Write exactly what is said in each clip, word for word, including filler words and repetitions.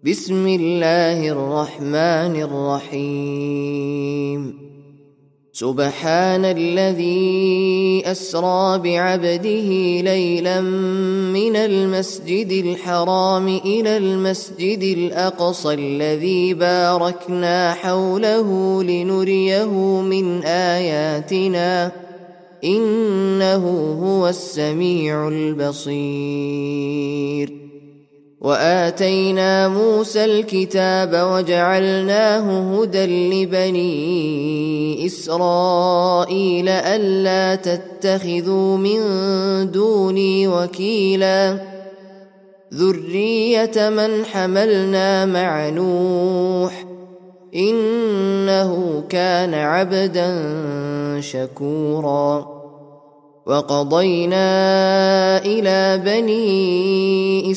بسم الله الرحمن الرحيم سبحان الذي أسرى بعبده ليلا من المسجد الحرام إلى المسجد الأقصى الذي باركنا حوله لنريه من آياتنا إنه هو السميع البصير. وآتينا موسى الكتاب وجعلناه هدى لبني إسرائيل ألا تتخذوا من دوني وكيلا ذرية من حملنا مع نوح إنه كان عبدا شكورا. وقضينا إلى بني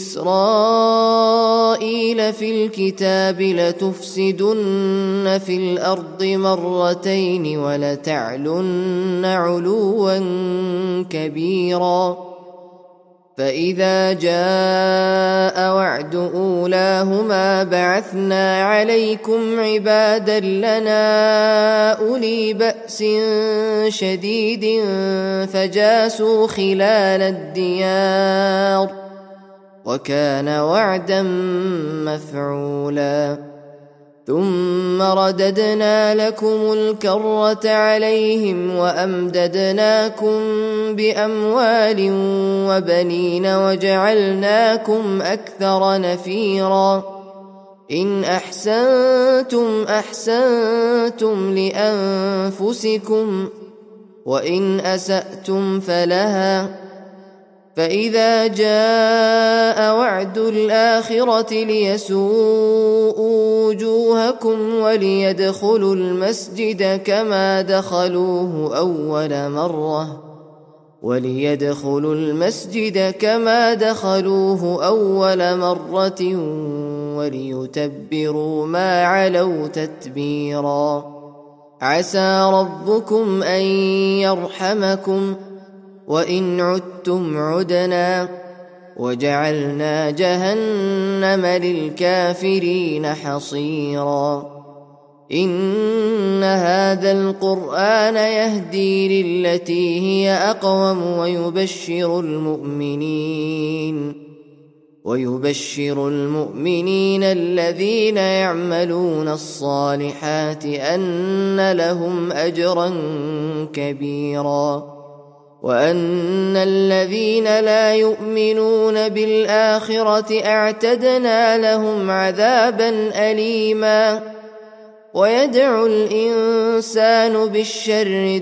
إسرائيل في الكتاب لتفسدن في الأرض مرتين ولتعلن علوا كبيرا. فإذا جاء وعد أولاهما بعثنا عليكم عبادا لنا أولي بأس شديد فجاسوا خلال الديار وكان وعدا مفعولا. ثم رددنا لكم الكرة عليهم وأمددناكم بأموال وبنين وجعلناكم أكثر نفيرا. إن أحسنتم أحسنتم لأنفسكم وإن أسأتم فلها. فإذا جاء وعد الآخرة ليسوءوا وجوهكم وليدخلوا المسجد كما دخلوه أول مرة وليدخلوا المسجد كما دخلوه أول مرة وليتبروا ما علوا تتبيرا. عسى ربكم أن يرحمكم وإن عدتم عدنا وجعلنا جهنم للكافرين حصيرا. إن هذا القرآن يهدي للتي هي أقوم ويبشر المؤمنين ويبشر المؤمنين الذين يعملون الصالحات أن لهم أجرا كبيرا وأن الذين لا يؤمنون بالآخرة أعتدنا لهم عذابا أليما. ويدعو الإنسان بالشر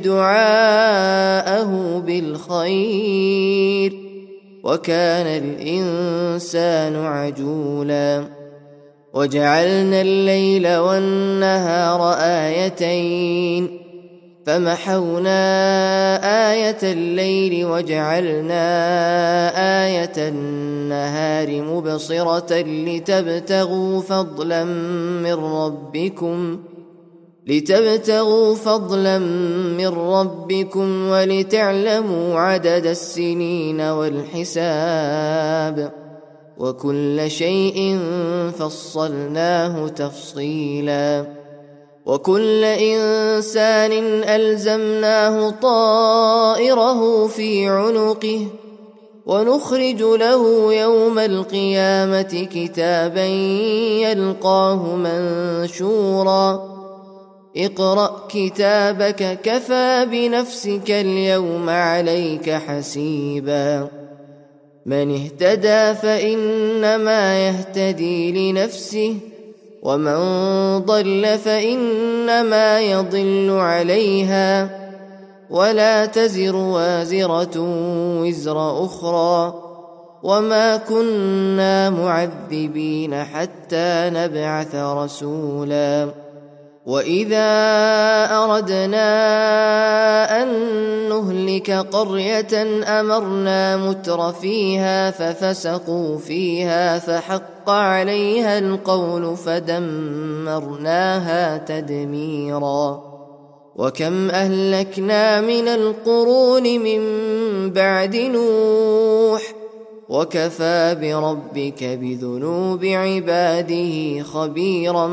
دعاءه بالخير وكان الإنسان عجولا. وجعلنا الليل والنهار آيتين فمحونا آية الليل وجعلنا آية النهار مبصرة لتبتغوا فضلا من ربكم لتبتغوا فضلا من ربكم ولتعلموا عدد السنين والحساب وكل شيء فصلناه تفصيلا. وكل إنسان ألزمناه طائره في عنقه ونخرج له يوم القيامة كتابا يلقاه منشورا. اقرأ كتابك كفى بنفسك اليوم عليك حسيبا. من اهتدى فإنما يهتدي لنفسه ومن ضل فإنما يضل عليها ولا تزر وازرة وزر أخرى وما كنا معذبين حتى نبعث رسولا. وإذا أردنا أن نهلك قرية أمرنا متر فيها ففسقوا فيها فحق عليها القول فدمرناها تدميرا. وكم أهلكنا من القرون من بعد نوح وكفى بربك بذنوب عباده خبيرا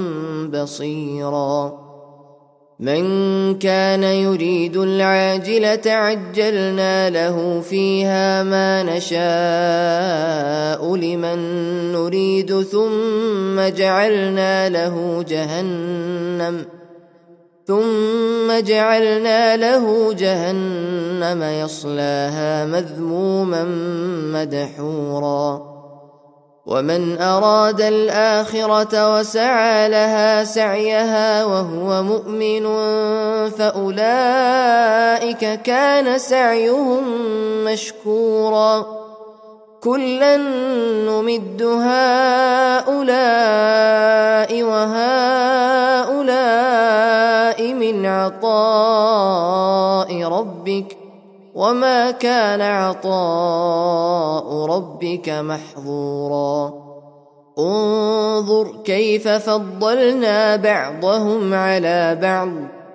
بصيرا من كان يريد العاجلة عجلنا له فيها ما نشاء لمن نريد ثم جعلنا له جهنم ثم جعلنا له جهنم يصلاها مذموما مدحورا ومن أراد الآخرة وسعى لها سعيها وهو مؤمن فأولئك كان سعيهم مشكورا كلا نمد هؤلاء وهؤلاء من عطاء ربك وما كان عطاء ربك محظورا انظر كيف فضلنا بعضهم على بعض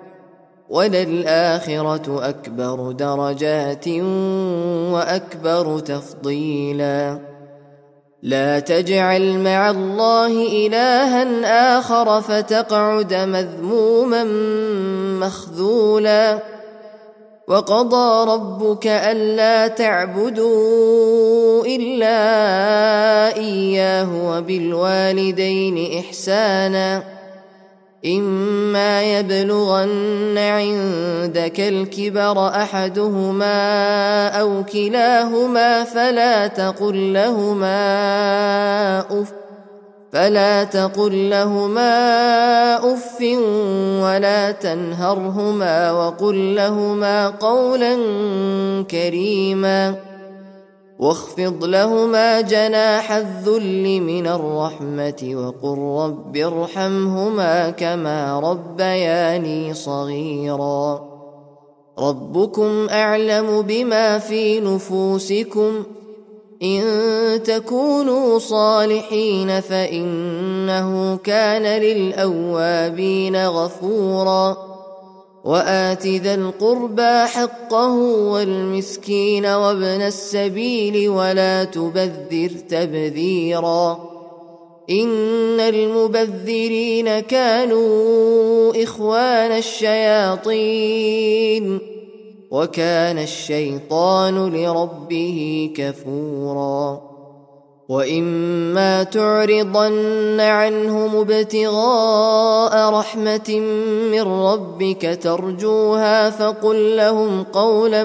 وللآخرة أكبر درجات وأكبر تفضيلا لا تجعل مع الله إلها آخر فتقعد مذموما مخذولا وقضى ربك ألا تعبدوا إلا إياه وبالوالدين إحسانا إما يبلغن عندك الكبر أحدهما أو كلاهما فلا تقل لهما أف فلا تقل لهما أف ولا تنهرهما وقل لهما قولا كريما واخفض لهما جناح الذل من الرحمة وقل رب ارحمهما كما ربياني صغيرا ربكم أعلم بما في نفوسكم إن تكونوا صالحين فإنه كان للأوابين غفورا وآت ذا القربى حقه والمسكين وابن السبيل ولا تبذر تبذيرا إن المبذرين كانوا إخوان الشياطين وكان الشيطان لربه كفورا وإما تعرضن عنهم ابتغاء رحمة من ربك ترجوها فقل لهم قولا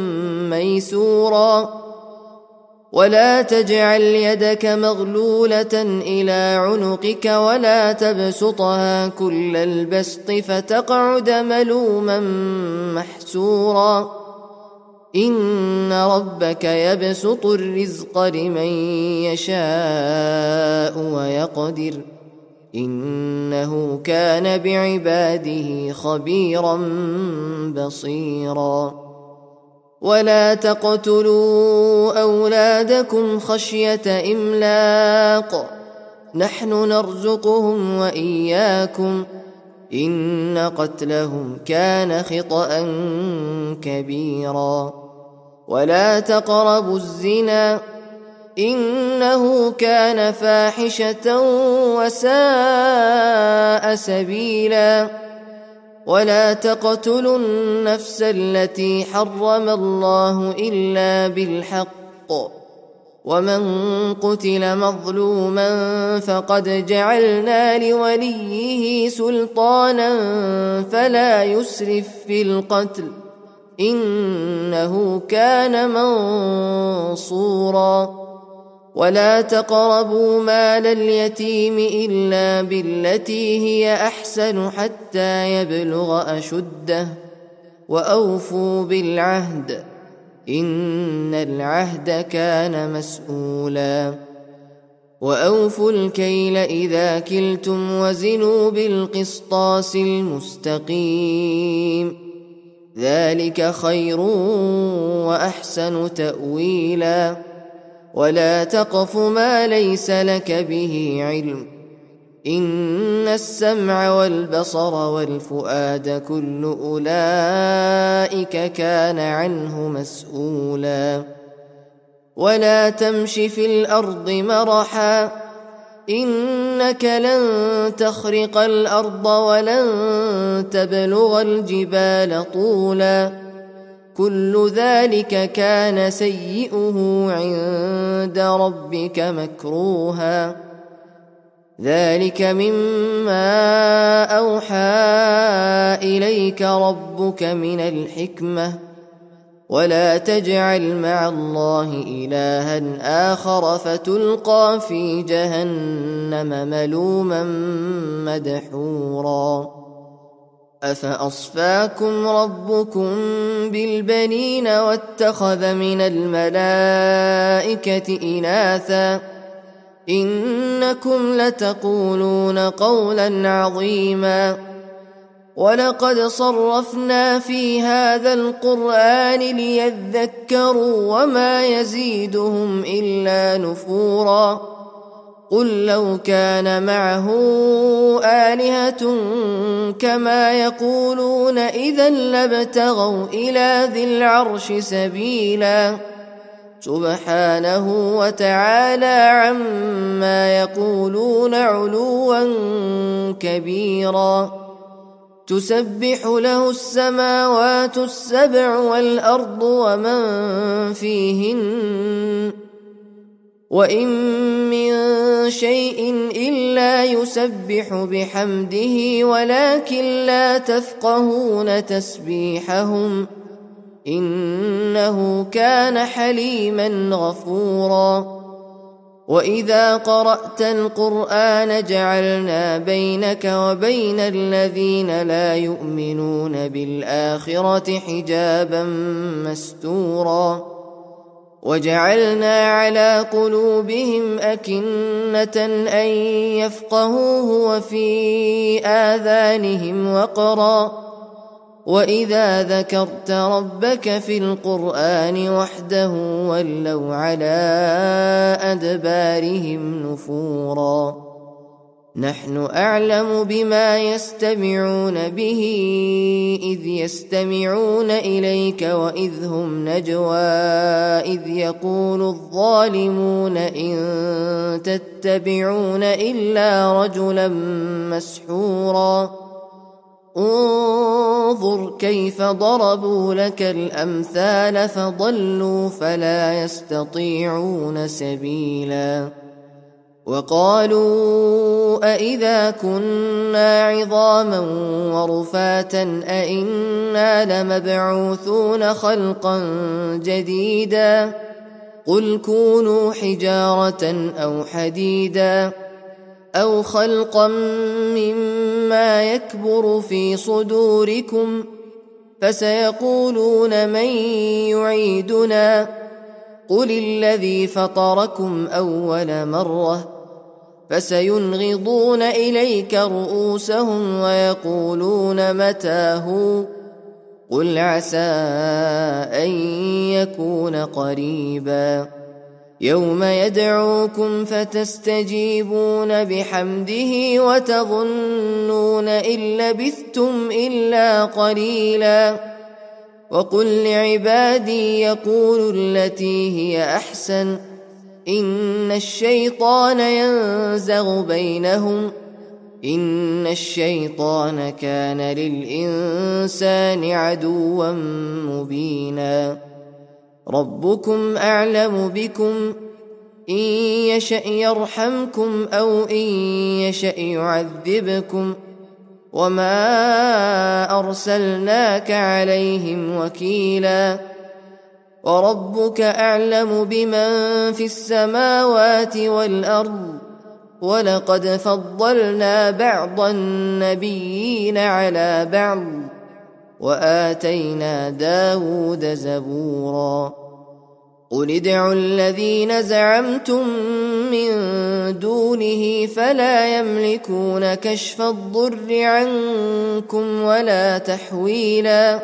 ميسورا ولا تجعل يدك مغلولة إلى عنقك ولا تبسطها كل البسط فتقعد ملوما محسورا إن ربك يبسط الرزق لمن يشاء ويقدر إنه كان بعباده خبيرا بصيرا ولا تقتلوا أولادكم خشية إملاق نحن نرزقهم وإياكم إن قتلهم كان خطأ كبيرا ولا تقربوا الزنا إنه كان فاحشة وساء سبيلا ولا تقتلوا النفس التي حرم الله إلا بالحق ومن قتل مظلوما فقد جعلنا لوليه سلطانا فلا يسرف في القتل إنه كان منصورا ولا تقربوا مال اليتيم إلا بالتي هي أحسن حتى يبلغ أشده وأوفوا بالعهد إن العهد كان مسؤولا وأوفوا الكيل إذا كلتم وزنوا بالقسطاس المستقيم ذلك خير وأحسن تأويلا ولا تقف ما ليس لك به علم إن السمع والبصر والفؤاد كل أولئك كان عنه مسؤولا ولا تمش في الأرض مرحا إنك لن تخرق الأرض ولن تبلغ الجبال طولا كل ذلك كان سيئه عند ربك مكروها ذلك مما أوحى إليك ربك من الحكمة ولا تجعل مع الله إلها آخر فتلقى في جهنم ملوما مدحورا أفأصفاكم ربكم بالبنين واتخذ من الملائكة إناثا إنكم لتقولون قولا عظيما ولقد صرفنا في هذا القرآن ليذكروا وما يزيدهم إلا نفورا قل لو كان معه آلهة كما يقولون إذا لابتغوا إلى ذي العرش سبيلا سبحانه وتعالى عما يقولون علوا كبيرا تسبح له السماوات السبع والأرض ومن فيهن وإن من شيء إلا يسبح بحمده ولكن لا تفقهون تسبيحهم إنه كان حليما غفورا وإذا قرأت القرآن جعلنا بينك وبين الذين لا يؤمنون بالآخرة حجابا مستورا وجعلنا على قلوبهم أكنة أن يفقهوه وفي آذانهم وقرا وإذا ذكرت ربك في القرآن وحده ولوا على أدبارهم نفورا نحن أعلم بما يستمعون به إذ يستمعون إليك وإذ هم نجوى إذ يقول الظالمون إن تتبعون إلا رجلا مسحورا انظر كيف ضربوا لك الأمثال فضلوا فلا يستطيعون سبيلا وقالوا أئذا كنا عظاما ورفاتا أئنا لمبعوثون خلقا جديدا قل كونوا حجارة أو حديدا أو خلقا مما يكبر في صدوركم فسيقولون من يعيدنا قل الذي فطركم أول مرة فسينغضون إليك رؤوسهم ويقولون متى هو قل عسى أن يكون قريبا يوم يدعوكم فتستجيبون بحمده وتظنون إن لبثتم إلا قليلا وقل لعبادي يقولوا التي هي أحسن إن الشيطان ينزغ بينهم إن الشيطان كان للإنسان عدوا مبينا ربكم أعلم بكم إن يشأ يرحمكم أو إن يشأ يعذبكم وما أرسلناك عليهم وكيلا وربك أعلم بمن في السماوات والأرض ولقد فضلنا بعض النبيين على بعض وآتينا داود زبورا قل ادعوا الذين زعمتم من دونه فلا يملكون كشف الضر عنكم ولا تحويلا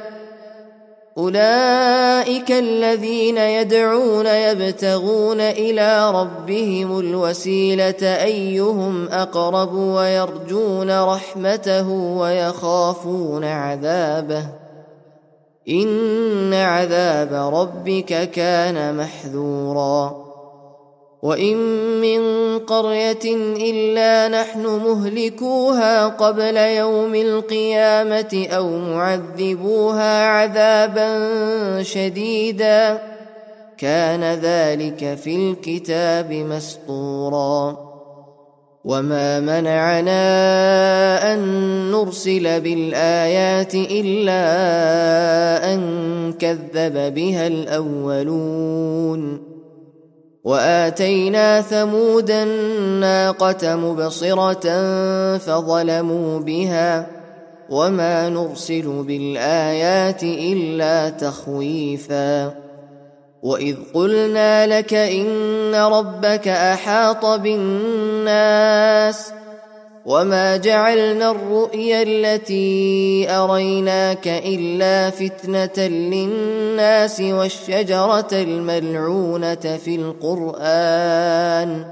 أولئك الذين يدعون يبتغون إلى ربهم الوسيلة أيهم أقرب ويرجون رحمته ويخافون عذابه إن عذاب ربك كان محذورا وإن من قرية إلا نحن مهلكوها قبل يوم القيامة أو معذبوها عذابا شديدا كان ذلك في الكتاب مسطورا وما منعنا أن نرسل بالآيات إلا أن كذب بها الأولون وآتينا ثمود الناقة مبصرة فظلموا بها وما نرسل بالآيات إلا تخويفا وإذ قلنا لك إن ربك أحاط بالناس وما جعلنا الرؤيا التي أريناك إلا فتنة للناس والشجرة الملعونة في القرآن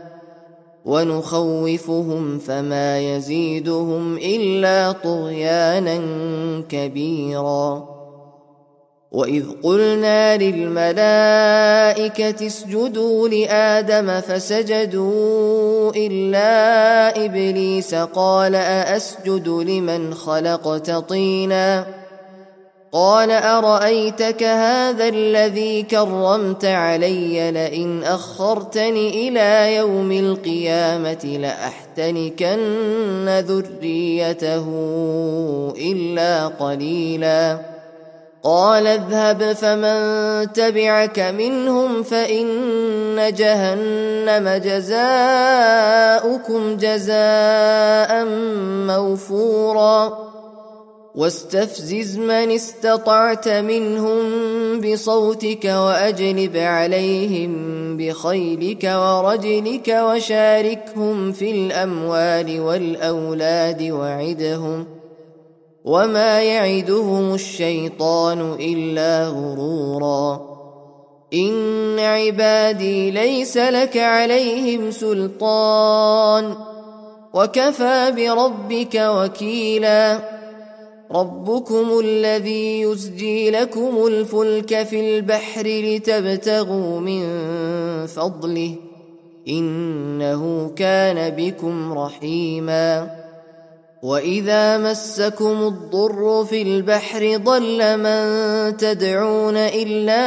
ونخوفهم فما يزيدهم إلا طغيانا كبيرا وإذ قلنا للملائكة اسجدوا لآدم فسجدوا إلا إبليس قال أأسجد لمن خلقت طينا قال أرأيتك هذا الذي كرمت علي لئن أخرتني إلى يوم القيامة لأحتنكن ذريته إلا قليلا قال اذهب فمن تبعك منهم فإن جهنم جزاؤكم جزاء موفورا واستفزز من استطعت منهم بصوتك وأجلب عليهم بخيلك ورجلك وشاركهم في الأموال والأولاد وعدهم وما يعدهم الشيطان إلا غرورا إن عبادي ليس لك عليهم سلطان وكفى بربك وكيلا ربكم الذي يزجي لكم الفلك في البحر لتبتغوا من فضله إنه كان بكم رحيما وإذا مسكم الضر في البحر ضل من تدعون إلا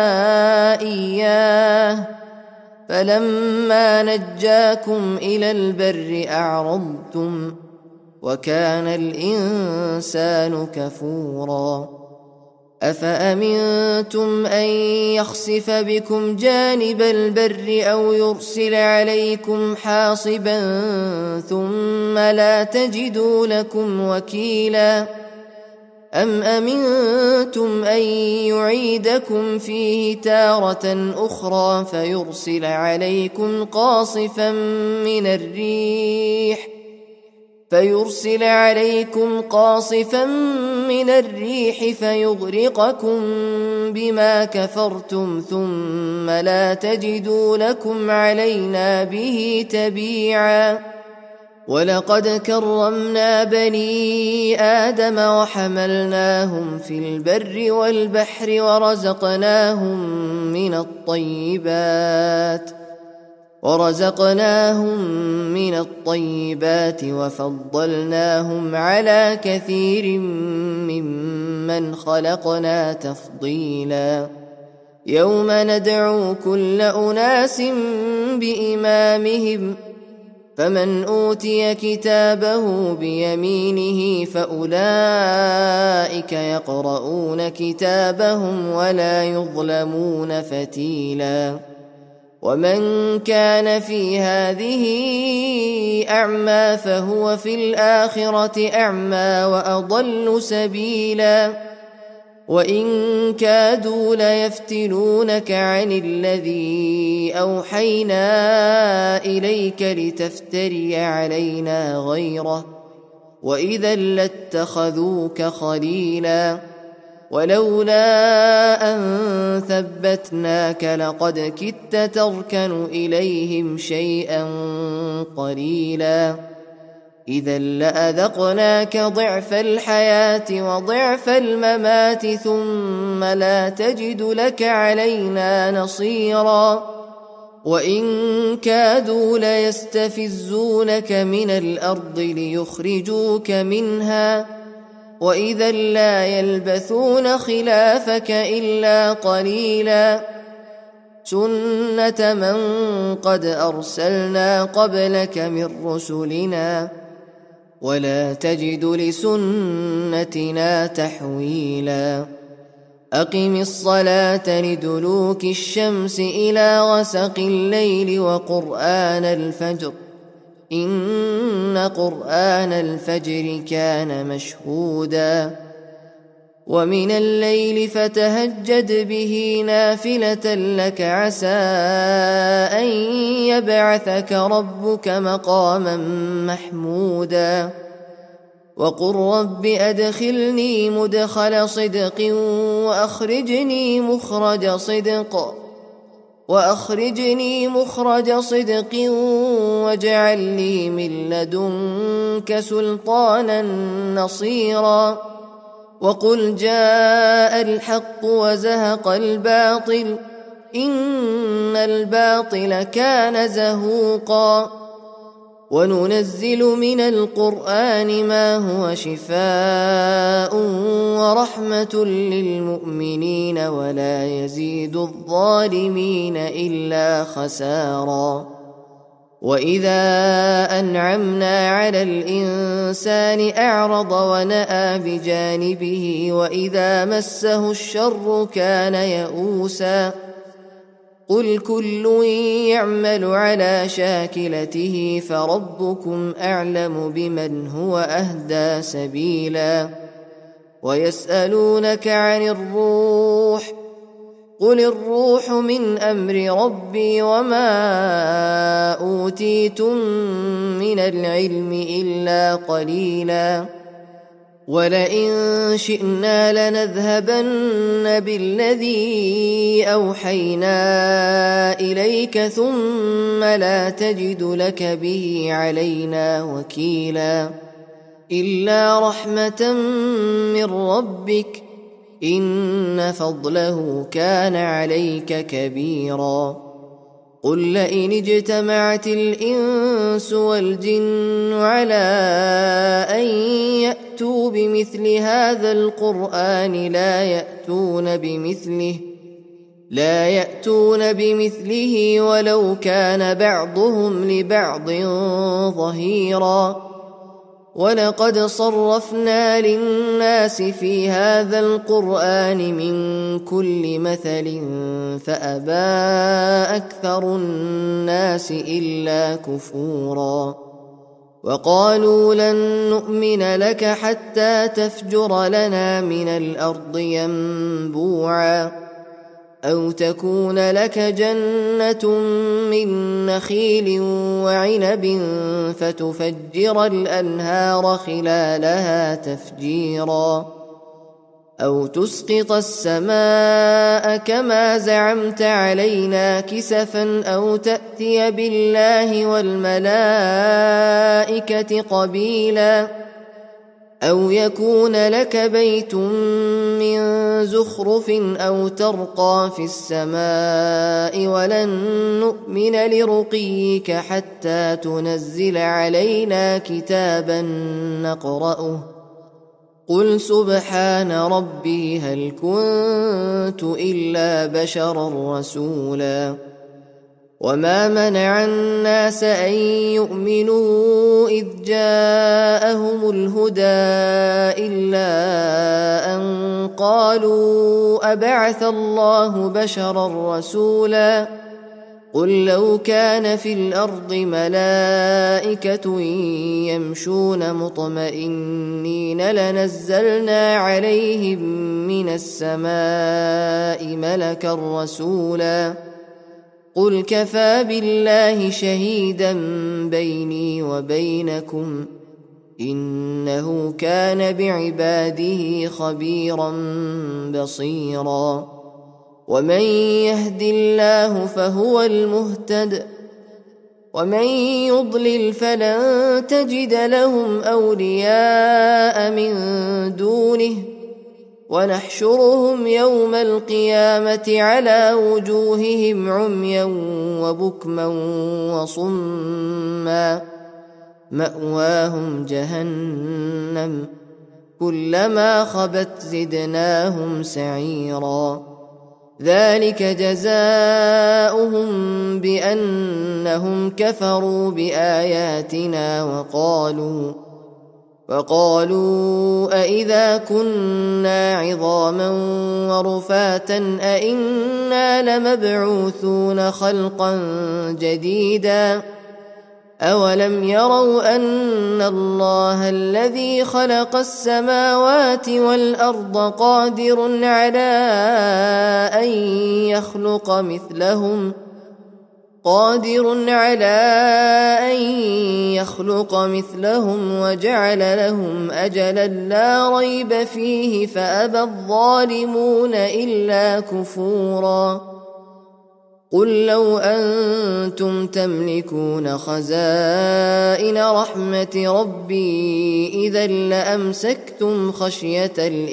إياه فلما نجاكم إلى البر أعرضتم وكان الإنسان كفورا أفأمنتم أن يخسف بكم جانب البر أو يرسل عليكم حاصبا ثم لا تجدوا لكم وكيلا أم أمنتم أن يعيدكم فيه تارة أخرى فيرسل عليكم قاصفا من الريح فيرسل عليكم قاصفا من الريح فيغرقكم بما كفرتم ثم لا تجدوا لكم علينا به تبيعا ولقد كرمنا بني آدم وحملناهم في البر والبحر ورزقناهم من الطيبات ورزقناهم من الطيبات وفضلناهم على كثير ممن خلقنا تفضيلا يوم ندعو كل أناس بإمامهم فمن أوتي كتابه بيمينه فأولئك يقرؤون كتابهم ولا يظلمون فتيلا ومن كان في هذه أعمى فهو في الآخرة أعمى وأضل سبيلا وإن كادوا ليفتنونك عن الذي أوحينا إليك لتفتري علينا غيره وإذا لاتخذوك خليلا ولولا أن ثبتناك لقد كدت تركن إليهم شيئا قليلا إذا لأذقناك ضعف الحياة وضعف الممات ثم لا تجد لك علينا نصيرا وإن كادوا ليستفزونك من الأرض ليخرجوك منها وإذا لا يلبثون خلافك إلا قليلا سنة من قد أرسلنا قبلك من رسلنا ولا تجد لسنتنا تحويلا أقم الصلاة لدلوك الشمس إلى غسق الليل وقرآن الفجر إن قرآن الفجر كان مشهودا ومن الليل فتهجد به نافلة لك عسى أن يبعثك ربك مقاما محمودا وقل رب أدخلني مدخل صدق وأخرجني مخرج صدق وأخرجني مخرج صدق واجعل لي من لدنك سلطانا نصيرا وقل جاء الحق وزهق الباطل إن الباطل كان زهوقا وننزل من القرآن ما هو شفاء ورحمة للمؤمنين ولا يزيد الظالمين إلا خسارا وإذا أنعمنا على الإنسان أعرض ونأى بجانبه وإذا مسه الشر كان يئوسا قل كل يعمل على شاكلته فربكم أعلم بمن هو أهدى سبيلا ويسألونك عن الروح قل الروح من أمر ربي وما أوتيتم من العلم إلا قليلا ولئن شئنا لنذهبن بالذي أوحينا إليك ثم لا تجد لك به علينا وكيلا إلا رحمة من ربك إن فضله كان عليك كبيرا قل لئن اجتمعت الإنس والجن على أن يأتوا بمثل هذا القرآن لا يأتون بمثله لا يأتون بمثله ولو كان بعضهم لبعض ظهيرا ولقد صرفنا للناس في هذا القرآن من كل مثل فأبى أكثر الناس إلا كفورا وقالوا لن نؤمن لك حتى تفجر لنا من الأرض ينبوعا أو تكون لك جنة من نخيل وعنب فتفجر الأنهار خلالها تفجيرا أو تسقط السماء كما زعمت علينا كسفا أو تأتي بالله والملائكة قبيلا أو يكون لك بيت من زخرف أو ترقى في السماء ولن نؤمن لرقيك حتى تنزل علينا كتابا نقرأه قل سبحان ربي هل كنت إلا بشرا رسولا وما منع الناس أن يؤمنوا إذ جاءهم الهدى إلا أن قالوا أبعث الله بشرا رسولا قل لو كان في الأرض ملائكة يمشون مطمئنين لنزلنا عليهم من السماء ملكا رسولا قل كفى بالله شهيدا بيني وبينكم إنه كان بعباده خبيرا بصيرا ومن يهد الله فهو المهتد ومن يضلل فلن تجد لهم أولياء من دونه ونحشرهم يوم القيامة على وجوههم عميا وبكما وصما مأواهم جهنم كلما خبت زدناهم سعيرا ذلك جزاؤهم بأنهم كفروا بآياتنا وقالوا وقالوا أئذا كنا عظاما ورفاتا أئنا لمبعوثون خلقا جديدا أولم يروا أن الله الذي خلق السماوات والأرض قادر على أن يخلق مثلهم قادر على أن يخلق مثلهم وجعل لهم أجلا لا ريب فيه فأبى الظالمون إلا كفورا قل لو أنتم تملكون خزائن رحمة ربي إذا لأمسكتم خشية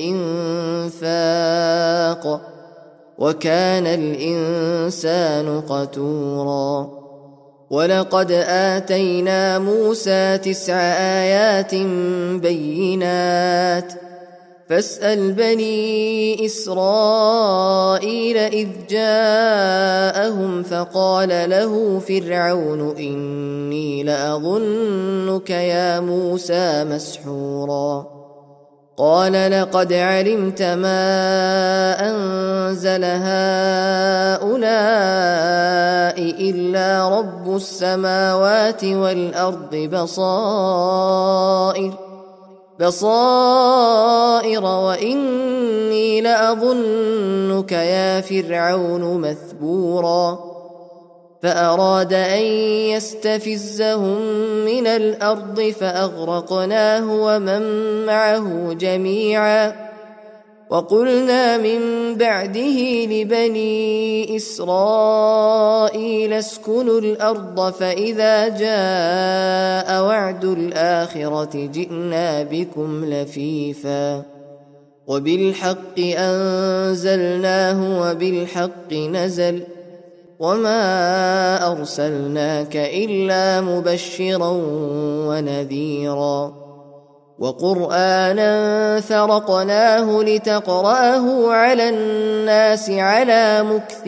الإنفاق وكان الإنسان قتورا ولقد آتينا موسى تسع آيات بينات فاسأل بني إسرائيل إذ جاءهم فقال له فرعون إني لأظنك يا موسى مسحورا قال لقد علمت ما أنزل هؤلاء إلا رب السماوات والأرض بصائر بصائر وإني لأظنك يا فرعون مثبورا فأراد أن يستفزهم من الأرض فأغرقناه ومن معه جميعا وقلنا من بعده لبني إسرائيل اسكنوا الأرض فإذا جاء وعد الآخرة جئنا بكم لفيفا وبالحق أنزلناه وبالحق نزل وما أرسلناك إلا مبشرا ونذيرا وقرآنا فرقناه لتقرأه على الناس على مكث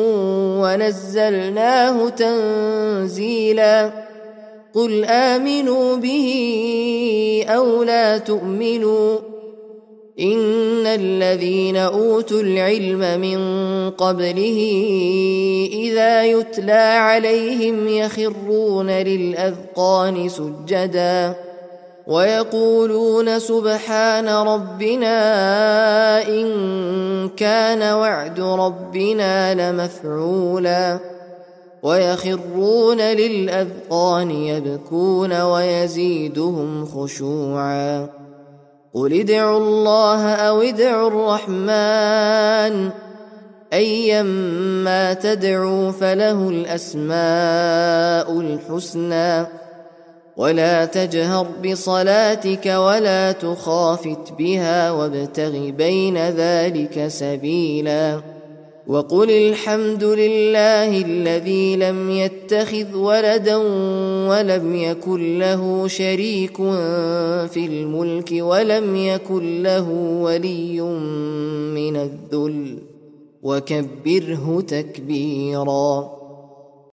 ونزلناه تنزيلا قل آمنوا به أو لا تؤمنوا إن الذين أوتوا العلم من قبله إذا يتلى عليهم يخرون للأذقان سجدا ويقولون سبحان ربنا إن كان وعد ربنا لمفعولا ويخرون للأذقان يبكون ويزيدهم خشوعا قل ادعوا الله أو ادعوا الرحمن أيما تدعوا فله الأسماء الحسنى ولا تجهر بصلاتك ولا تخافت بها وابتغ بين ذلك سبيلا وقل الحمد لله الذي لم يتخذ ولدا ولم يكن له شريك في الملك ولم يكن له ولي من الذل وكبره تكبيرا.